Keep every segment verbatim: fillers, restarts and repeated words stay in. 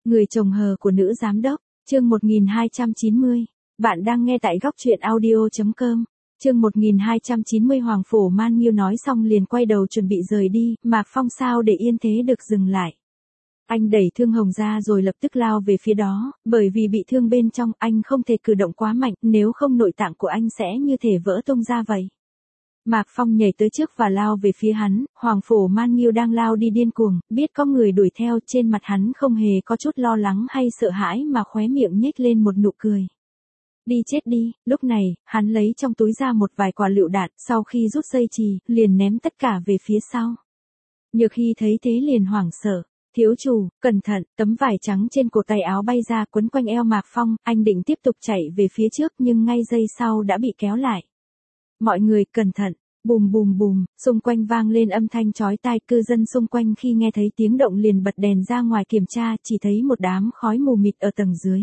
Người chồng hờ của nữ giám đốc, chương một nghìn hai trăm chín mươi. Bạn đang nghe tại góc truyện audio chấm com. Chương một nghìn hai trăm chín mươi. Hoàng Phổ Man Nghiêu nói xong liền quay đầu chuẩn bị rời đi, Mạc Phong sao để yên thế được dừng lại. Anh đẩy Thương Hồng ra rồi lập tức lao về phía đó, bởi vì bị thương bên trong anh không thể cử động quá mạnh, nếu không nội tạng của anh sẽ như thể vỡ tung ra vậy. Mạc Phong nhảy tới trước và lao về phía hắn, Hoàng Phổ Man Nghiêu đang lao đi điên cuồng, biết có người đuổi theo, trên mặt hắn không hề có chút lo lắng hay sợ hãi mà khóe miệng nhếch lên một nụ cười. Đi chết đi, lúc này, hắn lấy trong túi ra một vài quả lựu đạn, sau khi rút dây chì, liền ném tất cả về phía sau. Nhược Hy thấy thế liền hoảng sợ. Thiếu chủ, cẩn thận, tấm vải trắng trên cổ tay áo bay ra quấn quanh eo Mạc Phong, anh định tiếp tục chạy về phía trước nhưng ngay giây sau đã bị kéo lại. Mọi người cẩn thận, bùm bùm bùm, xung quanh vang lên âm thanh chói tai, cư dân xung quanh khi nghe thấy tiếng động liền bật đèn ra ngoài kiểm tra, chỉ thấy một đám khói mù mịt ở tầng dưới.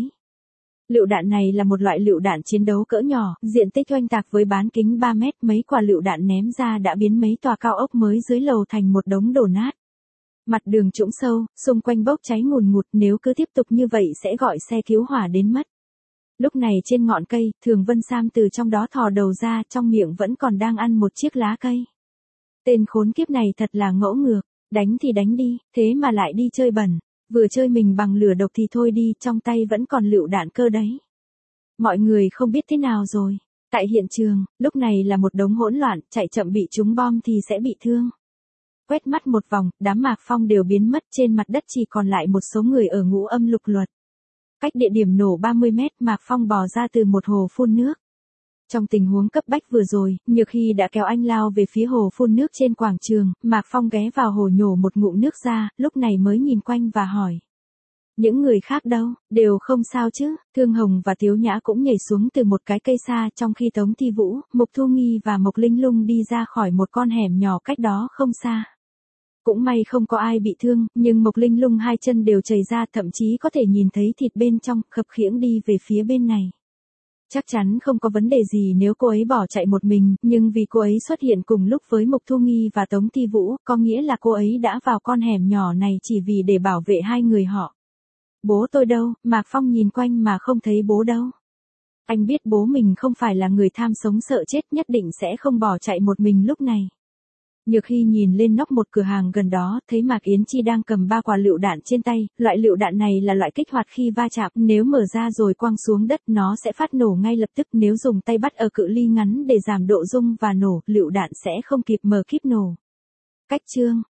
Lựu đạn này là một loại lựu đạn chiến đấu cỡ nhỏ, diện tích oanh tạc với bán kính ba mét, mấy quả lựu đạn ném ra đã biến mấy tòa cao ốc mới dưới lầu thành một đống đổ nát. Mặt đường trũng sâu, xung quanh bốc cháy ngùn ngụt, nếu cứ tiếp tục như vậy sẽ gọi xe cứu hỏa đến mất. Lúc này trên ngọn cây, Thường Vân Sam từ trong đó thò đầu ra, trong miệng vẫn còn đang ăn một chiếc lá cây. Tên khốn kiếp này thật là ngỗ ngược, đánh thì đánh đi, thế mà lại đi chơi bẩn, vừa chơi mình bằng lửa độc thì thôi đi, trong tay vẫn còn lựu đạn cơ đấy. Mọi người không biết thế nào rồi. Tại hiện trường, lúc này là một đống hỗn loạn, chạy chậm bị trúng bom thì sẽ bị thương. Quét mắt một vòng, đám Mạc Phong đều biến mất, trên mặt đất chỉ còn lại một số người ở ngũ âm lục luật. Cách địa điểm nổ ba mươi mét, Mạc Phong bò ra từ một hồ phun nước. Trong tình huống cấp bách vừa rồi, Nhược Hy đã kéo anh lao về phía hồ phun nước trên quảng trường, Mạc Phong ghé vào hồ nhổ một ngụm nước ra, lúc này mới nhìn quanh và hỏi. Những người khác đâu, đều không sao chứ? Thương Hồng và Tiếu Nhã cũng nhảy xuống từ một cái cây xa, trong khi Tống Thi Vũ, Mục Thu Nghi và Mộc Linh Lung đi ra khỏi một con hẻm nhỏ cách đó không xa. Cũng may không có ai bị thương, nhưng Mộc Linh Lung hai chân đều chảy ra, thậm chí có thể nhìn thấy thịt bên trong, khập khiễng đi về phía bên này. Chắc chắn không có vấn đề gì nếu cô ấy bỏ chạy một mình, nhưng vì cô ấy xuất hiện cùng lúc với Mục Thu Nghi và Tống Thi Vũ, có nghĩa là cô ấy đã vào con hẻm nhỏ này chỉ vì để bảo vệ hai người họ. Bố tôi đâu? Mạc Phong nhìn quanh mà không thấy bố đâu. Anh biết bố mình không phải là người tham sống sợ chết, nhất định sẽ không bỏ chạy một mình lúc này. Nhược Hy nhìn lên nóc một cửa hàng gần đó, thấy Mạc Yến Chi đang cầm ba quả lựu đạn trên tay, loại lựu đạn này là loại kích hoạt khi va chạm, nếu mở ra rồi quăng xuống đất nó sẽ phát nổ ngay lập tức, nếu dùng tay bắt ở cự ly ngắn để giảm độ rung và nổ, lựu đạn sẽ không kịp mở kíp nổ. Cách chương,